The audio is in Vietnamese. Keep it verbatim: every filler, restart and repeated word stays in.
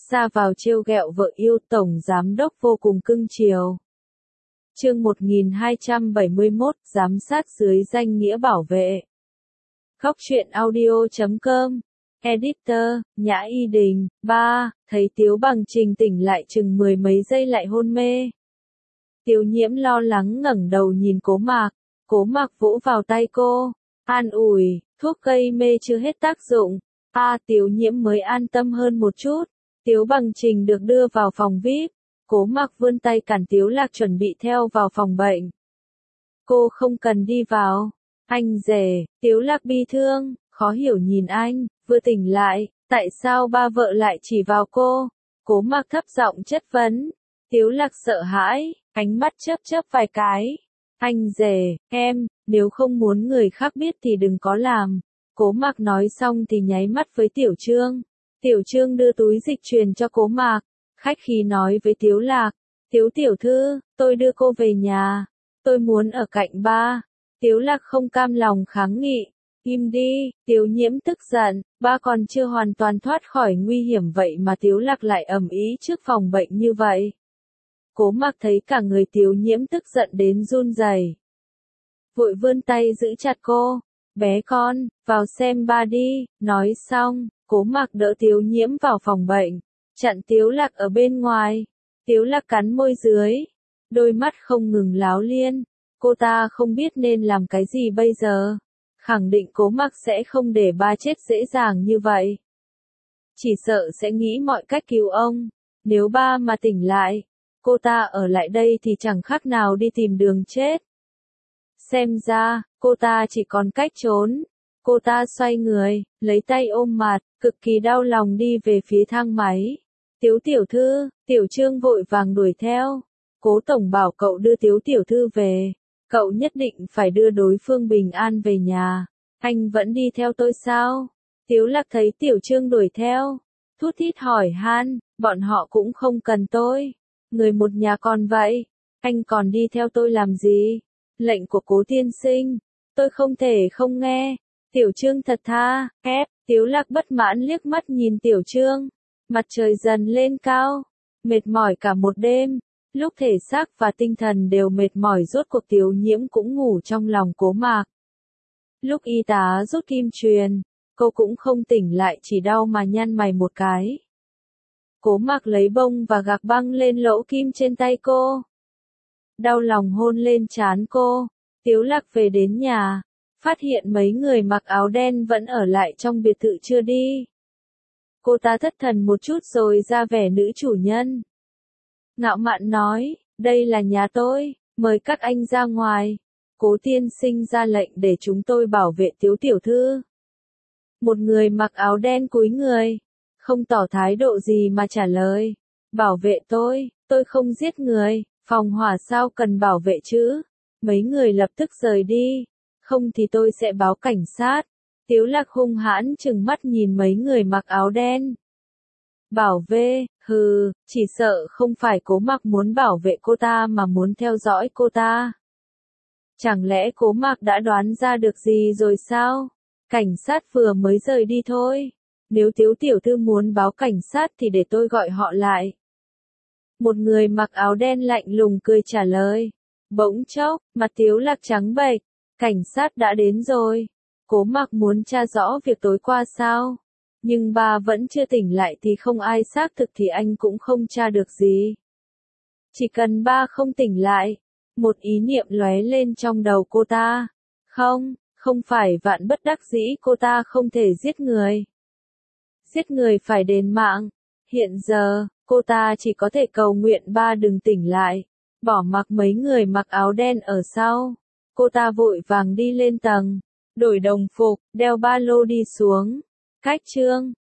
ra vào trêu ghẹo vợ yêu, tổng giám đốc vô cùng cưng chiều. Chương một nghìn hai trăm bảy mươi mốt, giám sát dưới danh nghĩa bảo vệ. Góc truyện audio chấm com. Editor, Nhã Y Đình. Ba, thấy Tiếu Bằng Trình tỉnh lại chừng mười mấy giây lại hôn mê. Tiếu Nhiễm lo lắng ngẩng đầu nhìn Cố Mạc, Cố Mạc vỗ vào tay cô, an ủi, thuốc gây mê chưa hết tác dụng. A à, Tiếu Nhiễm mới an tâm hơn một chút. Tiếu Bằng Trình được đưa vào phòng vi ai pi, Cố Mạc vươn tay cản Tiếu Lạc chuẩn bị theo vào phòng bệnh. Cô không cần đi vào. Anh rể. Tiếu Lạc bi thương, khó hiểu nhìn anh, vừa tỉnh lại, tại sao ba vợ lại chỉ vào cô? Cố Mạc thấp giọng chất vấn. Tiếu Lạc sợ hãi, ánh mắt chớp chớp vài cái. Anh rể, em, nếu không muốn người khác biết thì đừng có làm. Cố Mạc nói xong thì nháy mắt với Tiểu Trương. Tiểu Trương đưa túi dịch truyền cho Cố Mạc, khách khí nói với Tiếu Lạc. Tiếu tiểu thư, tôi đưa cô về nhà. Tôi muốn ở cạnh ba. Tiếu Lạc không cam lòng kháng nghị. Im đi, Tiếu Nhiễm tức giận, ba còn chưa hoàn toàn thoát khỏi nguy hiểm vậy mà Tiếu Lạc lại ầm ĩ trước phòng bệnh như vậy. Cố Mạc thấy cả người Tiếu Nhiễm tức giận đến run rẩy, vội vươn tay giữ chặt cô. Bé con, vào xem ba đi. Nói xong, Cố Mạc đỡ Tiếu Nhiễm vào phòng bệnh, chặn Tiếu Lạc ở bên ngoài. Tiếu Lạc cắn môi dưới, đôi mắt không ngừng láo liên. Cô ta không biết nên làm cái gì bây giờ. Khẳng định Cố Mạc sẽ không để ba chết dễ dàng như vậy. Chỉ sợ sẽ nghĩ mọi cách cứu ông. Nếu ba mà tỉnh lại, cô ta ở lại đây thì chẳng khác nào đi tìm đường chết. Xem ra, cô ta chỉ còn cách trốn. Cô ta xoay người, lấy tay ôm mặt, cực kỳ đau lòng đi về phía thang máy. Tiếu tiểu thư, Tiểu Trương vội vàng đuổi theo. Cố tổng bảo cậu đưa Tiếu tiểu thư về. Cậu nhất định phải đưa đối phương bình an về nhà. Anh vẫn đi theo tôi sao? Tiếu Lạc thấy Tiểu Trương đuổi theo, thút thít hỏi han, bọn họ cũng không cần tôi. Người một nhà còn vậy, anh còn đi theo tôi làm gì? Lệnh của Cố tiên sinh, tôi không thể không nghe. Tiểu Trương thật tha, ép. Tiếu Lạc bất mãn liếc mắt nhìn Tiểu Trương. Mặt trời dần lên cao, mệt mỏi cả một đêm. Lúc thể xác và tinh thần đều mệt mỏi rốt cuộc Tiếu Nhiễm cũng ngủ trong lòng Cố Mạc. Lúc y tá rút kim truyền, cô cũng không tỉnh lại, chỉ đau mà nhăn mày một cái. Cố Mạc lấy bông và gạc băng lên lỗ kim trên tay cô. Đau lòng hôn lên trán cô. Tiếu Lạc về đến nhà, phát hiện mấy người mặc áo đen vẫn ở lại trong biệt thự chưa đi. Cô ta thất thần một chút rồi ra vẻ nữ chủ nhân. Ngạo mạn nói, đây là nhà tôi, mời các anh ra ngoài. Cố tiên sinh ra lệnh để chúng tôi bảo vệ Tiếu tiểu thư. Một người mặc áo đen cúi người, không tỏ thái độ gì mà trả lời. Bảo vệ tôi, tôi không giết người, phòng hỏa sao cần bảo vệ chứ. Mấy người lập tức rời đi, không thì tôi sẽ báo cảnh sát. Tiếu Lạc hung hãn trừng mắt nhìn mấy người mặc áo đen. Bảo vệ, hừ, chỉ sợ không phải Cố Mạc muốn bảo vệ cô ta mà muốn theo dõi cô ta. Chẳng lẽ Cố Mạc đã đoán ra được gì rồi sao? Cảnh sát vừa mới rời đi thôi. Nếu Tiếu tiểu thư muốn báo cảnh sát thì để tôi gọi họ lại. Một người mặc áo đen lạnh lùng cười trả lời. Bỗng chốc, mặt Tiếu Lạc trắng bệch. Cảnh sát đã đến rồi. Cố Mạc muốn tra rõ việc tối qua sao? Nhưng bà vẫn chưa tỉnh lại thì không ai xác thực thì anh cũng không tra được gì. Chỉ cần ba không tỉnh lại. Một ý niệm lóe lên trong đầu cô ta. Không, không phải vạn bất đắc dĩ cô ta không thể giết người. Giết người phải đền mạng. Hiện giờ, cô ta chỉ có thể cầu nguyện ba đừng tỉnh lại. Bỏ mặc mấy người mặc áo đen ở sau. Cô ta vội vàng đi lên tầng, đổi đồng phục, đeo ba lô đi xuống. Cách Trương,